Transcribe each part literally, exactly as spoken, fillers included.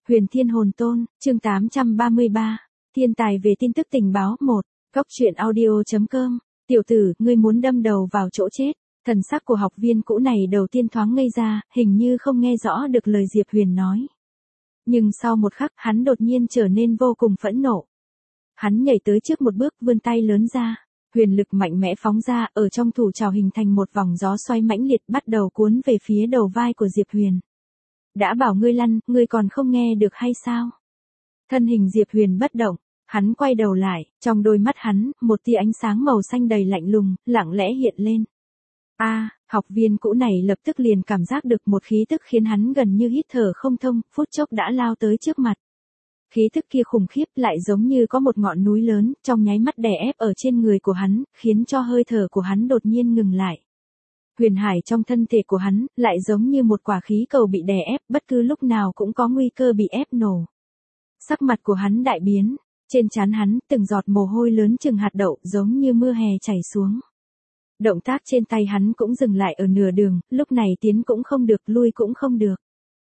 Huyền Thiên Hồn Tôn, chương tám trăm ba mươi ba, thiên tài về tin tức tình báo một, góc truyện audio chấm com, tiểu tử, ngươi muốn đâm đầu vào chỗ chết. Thần sắc của học viên cũ này đầu tiên thoáng ngây ra, hình như không nghe rõ được lời Diệp Huyền nói. Nhưng sau một khắc, hắn đột nhiên trở nên vô cùng phẫn nộ. Hắn nhảy tới trước một bước, vươn tay lớn ra, huyền lực mạnh mẽ phóng ra, ở trong thủ trảo hình thành một vòng gió xoay mãnh liệt bắt đầu cuốn về phía đầu vai của Diệp Huyền. Đã bảo ngươi lăn, ngươi còn không nghe được hay sao? Thân hình Diệp Huyền bất động, hắn quay đầu lại, trong đôi mắt hắn, một tia ánh sáng màu xanh đầy lạnh lùng, lặng lẽ hiện lên. A, à, học viên cũ này lập tức liền cảm giác được một khí tức khiến hắn gần như hít thở không thông, phút chốc đã lao tới trước mặt. Khí tức kia khủng khiếp lại giống như có một ngọn núi lớn, trong nháy mắt đè ép ở trên người của hắn, khiến cho hơi thở của hắn đột nhiên ngừng lại. Huyền hải trong thân thể của hắn, lại giống như một quả khí cầu bị đè ép, bất cứ lúc nào cũng có nguy cơ bị ép nổ. Sắc mặt của hắn đại biến, trên trán hắn, từng giọt mồ hôi lớn chừng hạt đậu, giống như mưa hè chảy xuống. Động tác trên tay hắn cũng dừng lại ở nửa đường, lúc này tiến cũng không được, lui cũng không được.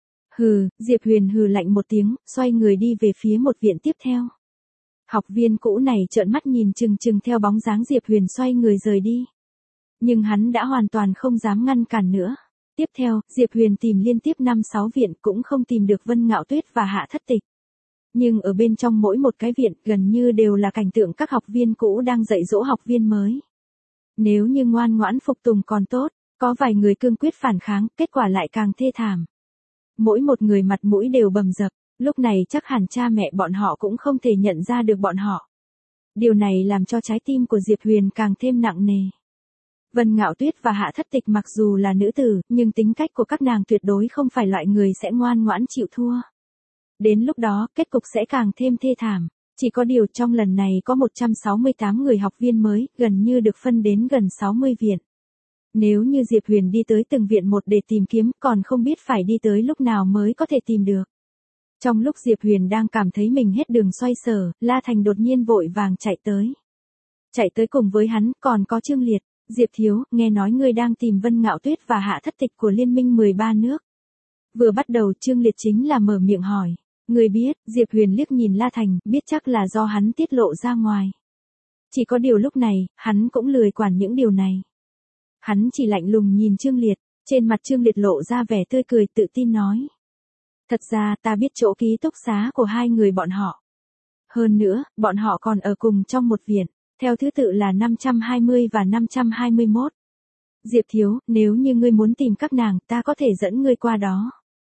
Hừ, Diệp Huyền hừ lạnh một tiếng, xoay người đi về phía một viện tiếp theo. Học viên cũ này trợn mắt nhìn chừng chừng theo bóng dáng Diệp Huyền xoay người rời đi. Nhưng hắn đã hoàn toàn không dám ngăn cản nữa. Tiếp theo, Diệp Huyền tìm liên tiếp năm sáu viện cũng không tìm được Vân Ngạo Tuyết và Hạ Thất Tịch. Nhưng ở bên trong mỗi một cái viện gần như đều là cảnh tượng các học viên cũ đang dạy dỗ học viên mới. Nếu như ngoan ngoãn phục tùng còn tốt, có vài người cương quyết phản kháng, kết quả lại càng thê thảm. Mỗi một người mặt mũi đều bầm dập, lúc này chắc hẳn cha mẹ bọn họ cũng không thể nhận ra được bọn họ. Điều này làm cho trái tim của Diệp Huyền càng thêm nặng nề. Vân Ngạo Tuyết và Hạ Thất Tịch mặc dù là nữ tử, nhưng tính cách của các nàng tuyệt đối không phải loại người sẽ ngoan ngoãn chịu thua. Đến lúc đó, kết cục sẽ càng thêm thê thảm. Chỉ có điều trong lần này có một trăm sáu mươi tám người học viên mới, gần như được phân đến gần sáu mươi viện. Nếu như Diệp Huyền đi tới từng viện một để tìm kiếm, còn không biết phải đi tới lúc nào mới có thể tìm được. Trong lúc Diệp Huyền đang cảm thấy mình hết đường xoay sở, La Thành đột nhiên vội vàng chạy tới. Chạy tới cùng với hắn, còn có Trương Liệt. Diệp thiếu, nghe nói ngươi đang tìm Vân Ngạo Tuyết và Hạ Thất Tịch của Liên minh mười ba nước. Vừa bắt đầu Trương Liệt chính là mở miệng hỏi. Ngươi biết, Diệp Huyền liếc nhìn La Thành, biết chắc là do hắn tiết lộ ra ngoài. Chỉ có điều lúc này, hắn cũng lười quản những điều này. Hắn chỉ lạnh lùng nhìn Trương Liệt, trên mặt Trương Liệt lộ ra vẻ tươi cười tự tin nói. Thật ra ta biết chỗ ký túc xá của hai người bọn họ. Hơn nữa, bọn họ còn ở cùng trong một viện, theo thứ tự là năm trăm hai mươi và năm trăm hai mươi mốt. Diệp thiếu, nếu như ngươi muốn tìm các nàng, ta có thể dẫn ngươi qua đó.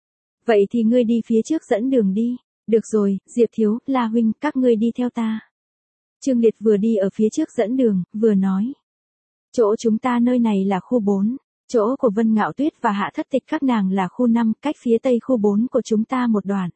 Vậy thì ngươi đi phía trước dẫn đường đi. Được rồi, Diệp thiếu, La huynh, các ngươi đi theo ta. Trương Liệt vừa đi ở phía trước dẫn đường, vừa nói. Chỗ chúng ta nơi này là khu bốn, chỗ của Vân Ngạo Tuyết và Hạ Thất Tịch các nàng là khu năm, cách phía tây khu bốn của chúng ta một đoạn.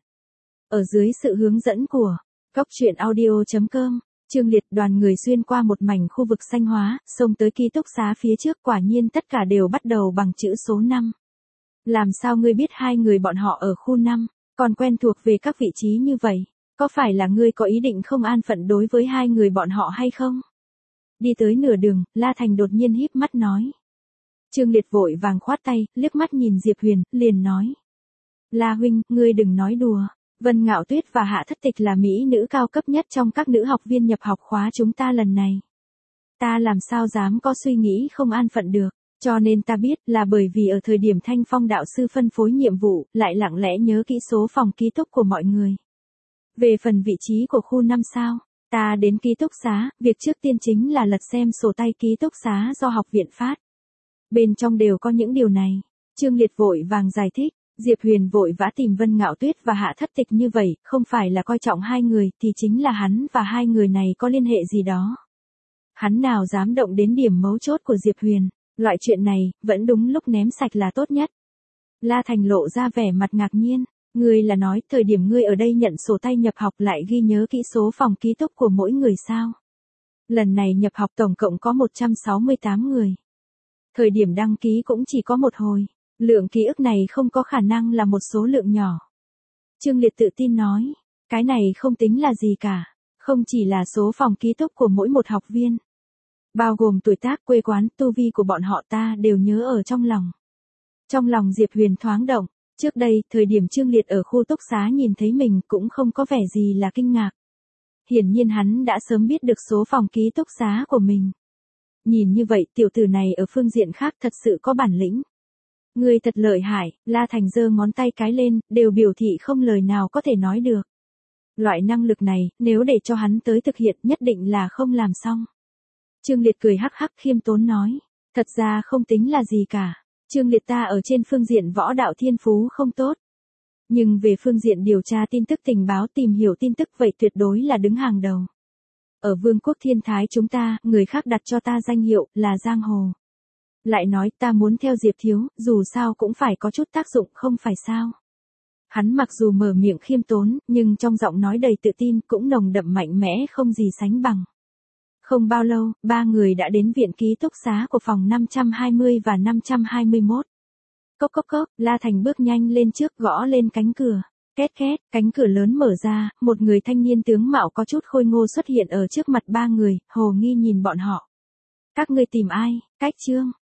Ở dưới sự hướng dẫn của góc truyện audio chấm com, Trương Liệt đoàn người xuyên qua một mảnh khu vực xanh hóa, xông tới ký túc xá phía trước, quả nhiên tất cả đều bắt đầu bằng chữ số năm. Làm sao ngươi biết hai người bọn họ ở khu năm, còn quen thuộc về các vị trí như vậy? Có phải là ngươi có ý định không an phận đối với hai người bọn họ hay không? Đi tới nửa đường, La Thành đột nhiên híp mắt nói. Trương Liệt vội vàng khoát tay, liếc mắt nhìn Diệp Huyền, liền nói. La huynh, ngươi đừng nói đùa. Vân Ngạo Tuyết và Hạ Thất Tịch là mỹ nữ cao cấp nhất trong các nữ học viên nhập học khóa chúng ta lần này. Ta làm sao dám có suy nghĩ không an phận được. Cho nên ta biết là bởi vì ở thời điểm Thanh Phong đạo sư phân phối nhiệm vụ, lại lặng lẽ nhớ kỹ số phòng ký túc của mọi người. Về phần vị trí của khu năm sao, ta đến ký túc xá, việc trước tiên chính là lật xem sổ tay ký túc xá do học viện phát. Bên trong đều có những điều này. Trương Liệt vội vàng giải thích, Diệp Huyền vội vã tìm Vân Ngạo Tuyết và Hạ Thất Tịch như vậy, không phải là coi trọng hai người, thì chính là hắn và hai người này có liên hệ gì đó. Hắn nào dám động đến điểm mấu chốt của Diệp Huyền. Loại chuyện này, vẫn đúng lúc ném sạch là tốt nhất. La Thành lộ ra vẻ mặt ngạc nhiên. Ngươi là nói, thời điểm ngươi ở đây nhận sổ tay nhập học lại ghi nhớ kỹ số phòng ký túc của mỗi người sao? Lần này nhập học tổng cộng có một trăm sáu mươi tám người. Thời điểm đăng ký cũng chỉ có một hồi. Lượng ký ức này không có khả năng là một số lượng nhỏ. Trương Liệt tự tin nói. Cái này không tính là gì cả. Không chỉ là số phòng ký túc của mỗi một học viên. Bao gồm tuổi tác, quê quán, tu vi của bọn họ ta đều nhớ ở trong lòng. Trong lòng Diệp Huyền thoáng động, Trước đây, thời điểm Trương Liệt ở khu túc xá nhìn thấy mình cũng không có vẻ gì là kinh ngạc. Hiển nhiên hắn đã sớm biết được số phòng ký túc xá của mình. Nhìn như vậy tiểu tử này ở phương diện khác thật sự có bản lĩnh. Người thật lợi hại, La Thành giơ ngón tay cái lên, đều biểu thị không lời nào có thể nói được. Loại năng lực này, nếu để cho hắn tới thực hiện nhất định là không làm xong. Trương Liệt cười hắc hắc khiêm tốn nói. Thật ra không tính là gì cả. Trương Liệt ta ở trên phương diện võ đạo thiên phú không tốt. Nhưng về phương diện điều tra tin tức tình báo tìm hiểu tin tức vậy tuyệt đối là đứng hàng đầu. Ở Vương quốc Thiên Thái chúng ta, người khác đặt cho ta danh hiệu là Giang Hồ. Lại nói ta muốn theo Diệp Thiếu, dù sao cũng phải có chút tác dụng không phải sao. Hắn mặc dù mở miệng khiêm tốn, nhưng trong giọng nói đầy tự tin cũng nồng đậm mạnh mẽ không gì sánh bằng. Không bao lâu, ba người đã đến viện ký túc xá của phòng năm trăm hai mươi và năm trăm hai mươi mốt. Cốc cốc cốc, La Thành bước nhanh lên trước gõ lên cánh cửa. Két két, cánh cửa lớn mở ra, một người thanh niên tướng mạo có chút khôi ngô xuất hiện ở trước mặt ba người, hồ nghi nhìn bọn họ. Các ngươi tìm ai, Cách Trương,